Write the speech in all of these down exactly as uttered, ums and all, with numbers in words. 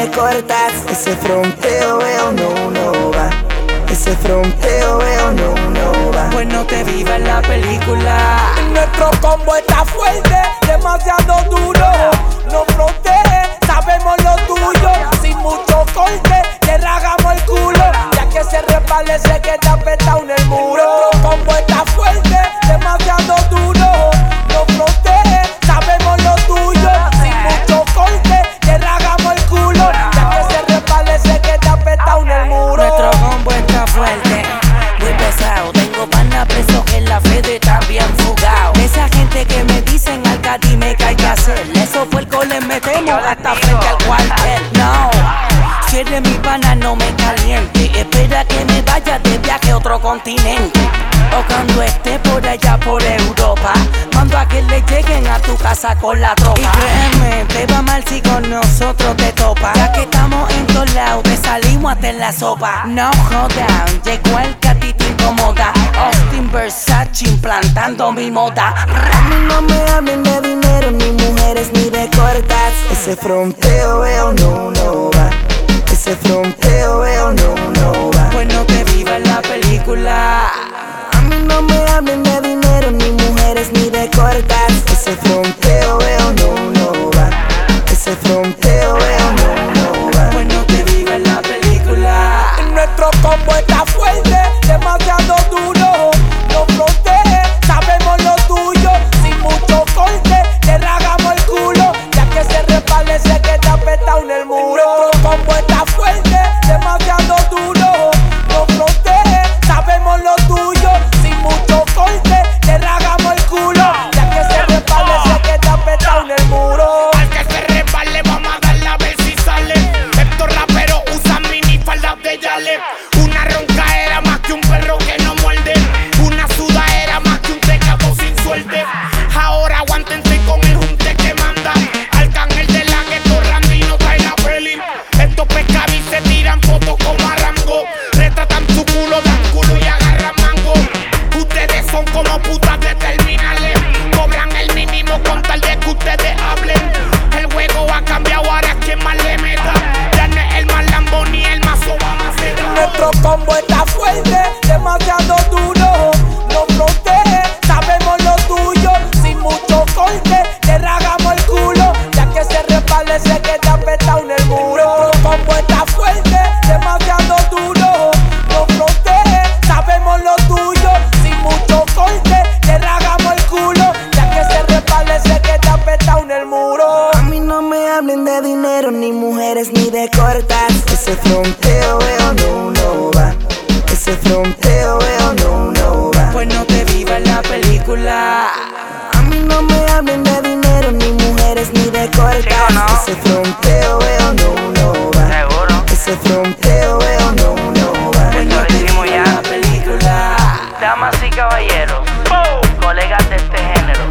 me cortas. Ese fronteo veo no, no va. Ese fronteo veo no, no va. Pues no te viva en la película. Nuestro combo está fuerte, demasiado duro. No frontees, sabemos lo tuyo. Sin mucho corte, le ragamos el culo. Ya que se resbale, se queda apretado en el muro. Nuestro combo está fuerte, demasiado duro. No frontees, sabemos lo tuyo. Sin mucho corte, le ragamos el culo. Ya que se resbale, se queda apretado en el muro. Nuestro combo está fuerte, muy pesado. Tengo pana preso en la Fede, también fugado. Esa gente que me dicen alca, dime que hay que hacer. Eso fue el cole, metemos hasta frente al cuartel. No, si eres mi pana no me caliente. Espera que me vaya de viaje a otro continente. O cuando esté por allá por Europa, mando a que le lleguen a tu casa con la tropa. Y créeme, te va mal si con nosotros te topa. Ya que estamos en todos lados, te salimos hasta en la sopa. No jodan, llegó el que a ti te incomoda. Austin Versace implantando mi moda. A mí no me hablen de dinero, ni mujeres, ni de cortas. Ese fronteo veo no, no va. Ese fronteo veo no, no va. Pues no te viva en la película. A mí no me hablen de dinero, ni mujeres, ni de cortas. Ese fronteo veo no, no va. Ese fronteo veo no, no va. Pues no te viva en la película. Nuestro combo está fuerte, demasiado duro. No frontees, sabemos lo tuyo. Sin mucho corte, le ragamos el culo. Ya que se resbale, se queda apretado en el muro. Nuestro combo está fuerte, demasiado duro. No frontees, sabemos lo tuyo. Sin mucho corte, le ragamos el culo. Ya que se resbale, se queda apretado en el muro. Al que se resbale, vamos a darle a ver si sale. Estos raperos usan mini faldas de Yale. Una roncaera más que un perro que no muerde. Una sudaera más que un tecato sin suerte. Ahora aguántense con el junte que manda. Arcángel de la gueto, Randy no trae la peli. Estos pescavis se tiran fotos como Arango. Retratan su culo, dan culo y agarran mango. Ustedes son como putas de terminales. Cobran el mínimo con tal de que ustedes hablen. El juego ha cambiado, ahora es quien más le meta. Ya no es el más Lambo ni el más Obama será. Nuestro combo está fuerte, demasiado duro. No frontees, sabemos lo tuyo. Sin mucho corte, le ragamos el culo. Ya que se resbale, se queda apretado en el muro. Nuestro combo está fuerte, demasiado duro. No frontees, sabemos lo tuyo. Sin mucho corte, le ragamos el culo. Ya que se resbale, se queda apretado en el muro. A mí no me hablen de dinero, ni mujeres, ni de cortas. Ese fronteo veo no, no va. Ese fronteo veo no, no va. Pues no te viva en la película. A mí no me hablen de dinero, ni mujeres, ni de cortas. ¿Sí o no? Ese fronteo veo no, no va. Seguro. Ese fronteo veo no, no va. Pues no Lo te hicimos viva ya. en la película. Damas y caballeros, colegas de este género,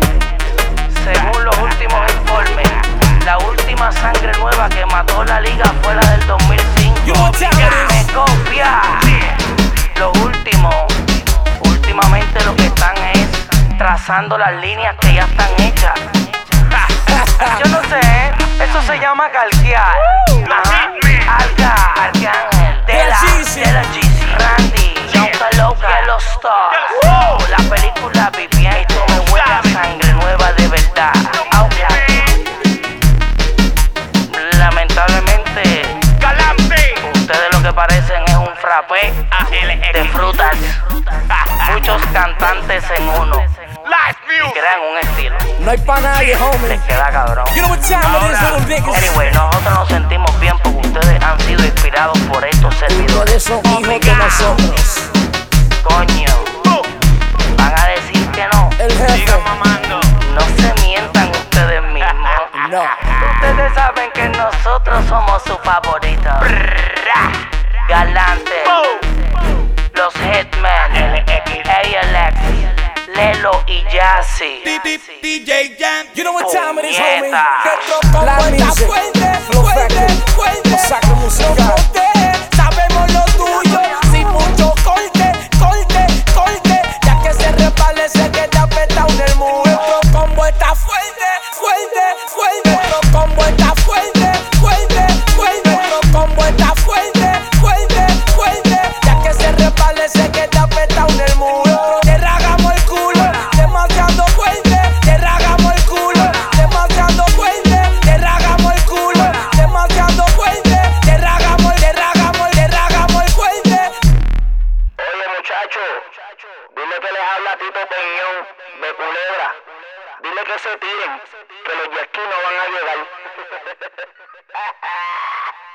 según los últimos informes, la última sangre nueva que mató la liga fuera del dos mil cinco. Me copia. Lo último, últimamente lo que están es trazando las líneas que ya están hechas. Yo no sé, eso se llama calquear. Ajá. Alga, Arcángel, de la, de la G C, Randy, Loca Loca, los Stars. La película Vivian, esto me huele a sangre nueva de verdad. Aunque lamentablemente ustedes lo que parecen es un frappé de frutas. Muchos cantantes en uno y crean un estilo. No hay pa' nadie, homie. Les queda cabrón. You know what time it is, little niggas. Anyway, nosotros nos sentimos bien porque ustedes han sido inspirados por estos servidores. Ustedes son hijos de nosotros. Coño, van a decir que no. El jefe. No se mientan ustedes mismos. No. Ustedes saben que nosotros somos sus favoritos. Galantes, los Hitmen, A L X, Lelo y Jazzy. D J Jam. You know what time it is, homie. Puñeta. Nuestro combo Live está music, fuerte, Flow fuerte, Factory, fuerte. Masacre musical. No frontees, sabemos lo tuyo. Sin mucho corte, corte, corte. Ya que se resbale, se queda apretado en el muro. Nuestro combo está fuerte, fuerte, fuerte. Nuestro combo está fuerte, fuerte, fuerte. muchachos. Dile que les habla Tito Peñón, de Culebra. Dile que se tiren, que los jet skis no van a llegar.